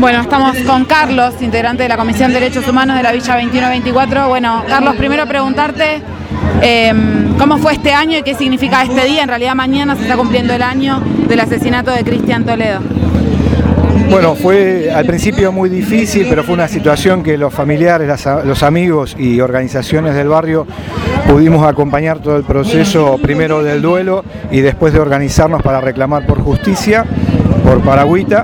Bueno, estamos con Carlos, integrante de la Comisión de Derechos Humanos de la Villa 2124. Bueno, Carlos, primero preguntarte cómo fue este año y qué significa este día. En realidad mañana se está cumpliendo el año del asesinato de Cristian Toledo. Bueno, fue al principio muy difícil, pero fue una situación que los familiares, los amigos y organizaciones del barrio pudimos acompañar todo el proceso, primero del duelo y después de organizarnos para reclamar por justicia, por Paragüita,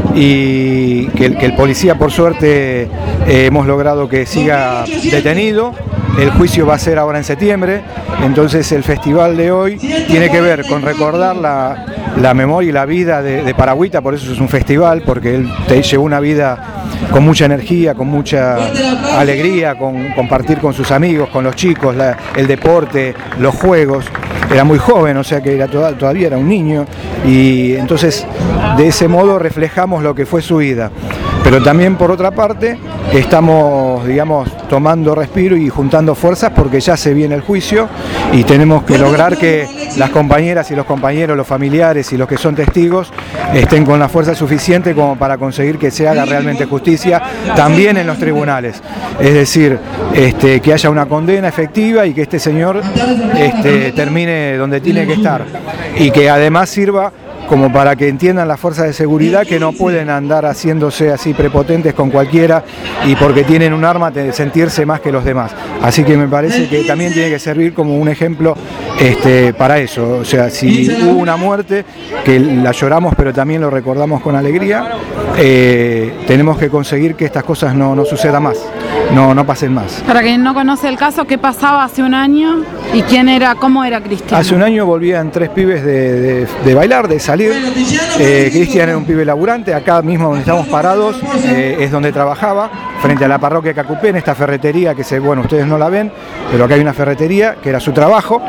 y que el policía, por suerte, hemos logrado que siga detenido. El juicio va a ser ahora en septiembre, entonces el festival de hoy tiene que ver con recordar la memoria y la vida de Paragüita, por eso es un festival, porque él llevó una vida con mucha energía, con mucha alegría, con compartir con sus amigos, con los chicos, el deporte, los juegos. Era muy joven, o sea que todavía era un niño, y entonces de ese modo reflejamos lo que fue su vida. Pero también, por otra parte, estamos, digamos, tomando respiro y juntando fuerzas porque ya se viene el juicio y tenemos que lograr que las compañeras y los compañeros, los familiares y los que son testigos estén con la fuerza suficiente como para conseguir que se haga realmente justicia también en los tribunales. Es decir, que haya una condena efectiva y que este señor termine donde tiene que estar y que además sirva como para que entiendan las fuerzas de seguridad que no pueden andar haciéndose así prepotentes con cualquiera y porque tienen un arma de sentirse más que los demás. Así que me parece que también tiene que servir como un ejemplo para eso. O sea, si hubo una muerte, que la lloramos pero también lo recordamos con alegría, tenemos que conseguir que estas cosas no sucedan más, no pasen más. Para quien no conoce el caso, ¿qué pasaba hace un año y cómo era Cristian? Hace un año volvían 3 pibes de bailar, de salir. Cristian era un pibe laburante, acá mismo donde estamos parados es donde trabajaba, frente a la parroquia Cacupé, en esta ferretería que bueno, ustedes no la ven, pero acá hay una ferretería que era su trabajo.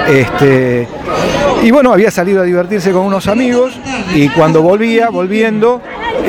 Y bueno, había salido a divertirse con unos amigos y cuando volviendo,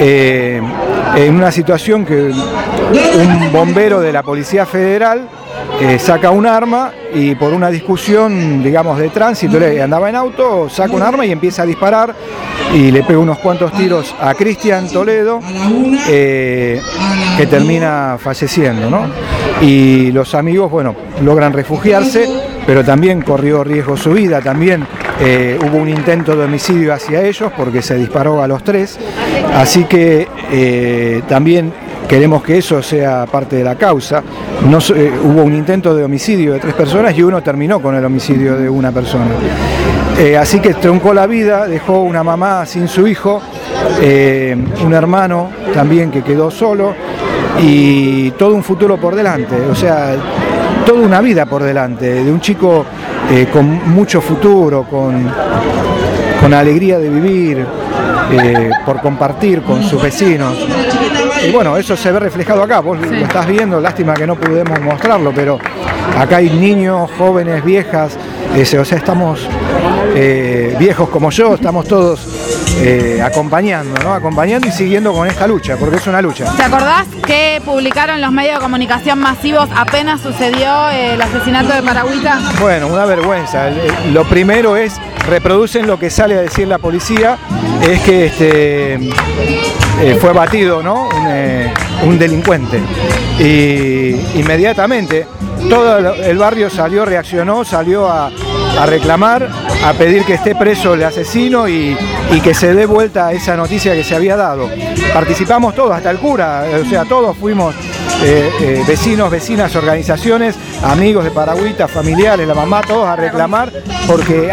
en una situación que un bombero de la Policía Federal saca un arma y por una discusión, digamos, de tránsito, andaba en auto, saca un arma y empieza a disparar y le pega unos cuantos tiros a Cristian Toledo, que termina falleciendo, ¿no? Y los amigos, bueno, logran refugiarse, pero también corrió riesgo su vida, también hubo un intento de homicidio hacia ellos porque se disparó a los 3, así que también queremos que eso sea parte de la causa. Hubo un intento de homicidio de 3 personas y uno terminó con el homicidio de una persona. Así que truncó la vida, dejó una mamá sin su hijo, un hermano también que quedó solo y todo un futuro por delante, o sea, toda una vida por delante, de un chico con mucho futuro, con alegría de vivir, por compartir con sus vecinos. Y bueno, eso se ve reflejado acá, vos lo estás viendo, lástima que no pudimos mostrarlo, pero acá hay niños, jóvenes, viejas, o sea, estamos viejos como yo, estamos todos acompañando, ¿no? Acompañando y siguiendo con esta lucha, porque es una lucha. ¿Te acordás que publicaron los medios de comunicación masivos apenas sucedió el asesinato de Paragüita? Bueno, una vergüenza. Lo primero es, reproducen lo que sale a decir la policía, es que fue abatido, ¿no? Un delincuente. Y inmediatamente todo el barrio reaccionó, salió a reclamar, a pedir que esté preso el asesino y que se dé vuelta a esa noticia que se había dado. Participamos todos, hasta el cura, o sea, todos fuimos vecinos, vecinas, organizaciones, amigos de Paragüita, familiares, la mamá, todos a reclamar porque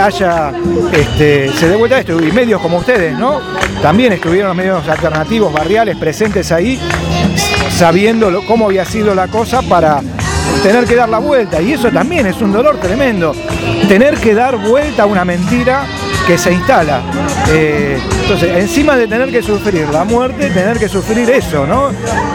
se dé vuelta a esto. Y medios como ustedes, ¿no? También estuvieron los medios alternativos, barriales, presentes ahí, sabiendo cómo había sido la cosa para tener que dar la vuelta, y eso también es un dolor tremendo, tener que dar vuelta a una mentira que se instala. Entonces, encima de tener que sufrir la muerte, tener que sufrir eso, ¿no?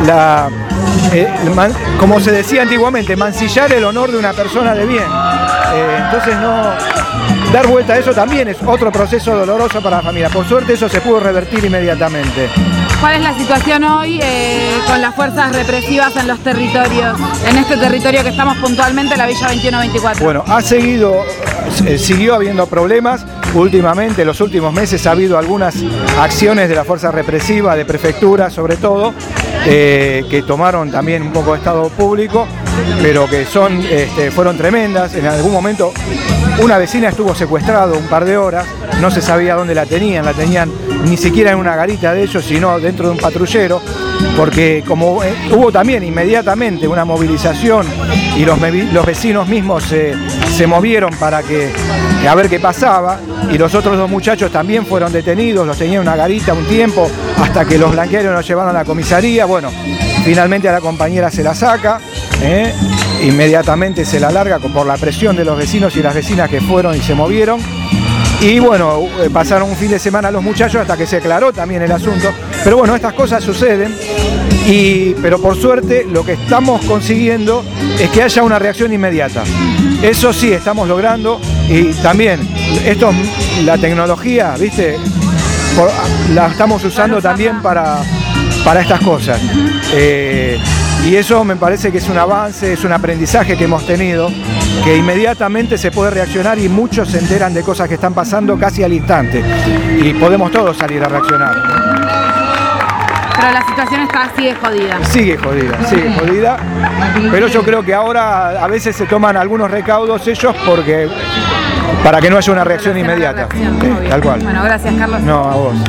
Como se decía antiguamente, mancillar el honor de una persona de bien. Entonces, dar vuelta a eso también es otro proceso doloroso para la familia. Por suerte eso se pudo revertir inmediatamente. ¿Cuál es la situación hoy con las fuerzas represivas en los territorios, en este territorio que estamos puntualmente, la Villa 2124? Bueno, siguió habiendo problemas. últimamente, los últimos meses, ha habido algunas acciones de la fuerza represiva, de prefectura sobre todo, que tomaron también un poco de estado público, pero que fueron tremendas. En algún momento una vecina estuvo secuestrada un par de horas, no se sabía dónde la tenían ni siquiera en una garita de ellos, sino dentro de un patrullero, porque como hubo también inmediatamente una movilización y los vecinos mismos se movieron para a ver qué pasaba, y los otros dos muchachos también fueron detenidos, los tenían en una garita un tiempo, hasta que los blanquearon y los llevaron a la comisaría. Bueno, finalmente a la compañera se la saca, inmediatamente se la larga por la presión de los vecinos y las vecinas que fueron y se movieron. Y bueno, pasaron un fin de semana los muchachos hasta que se aclaró también el asunto. Pero bueno, estas cosas suceden, pero por suerte lo que estamos consiguiendo es que haya una reacción inmediata. Eso sí, estamos logrando, y también la tecnología, ¿viste? La estamos usando también para estas cosas. Y eso me parece que es un avance, es un aprendizaje que hemos tenido, que inmediatamente se puede reaccionar y muchos se enteran de cosas que están pasando casi al instante. Y podemos todos salir a reaccionar. Pero la situación sigue jodida. Sigue jodida. Pero yo creo que ahora a veces se toman algunos recaudos ellos para que no haya una reacción inmediata. Tal cual. Bueno, gracias, Carlos. No, a vos.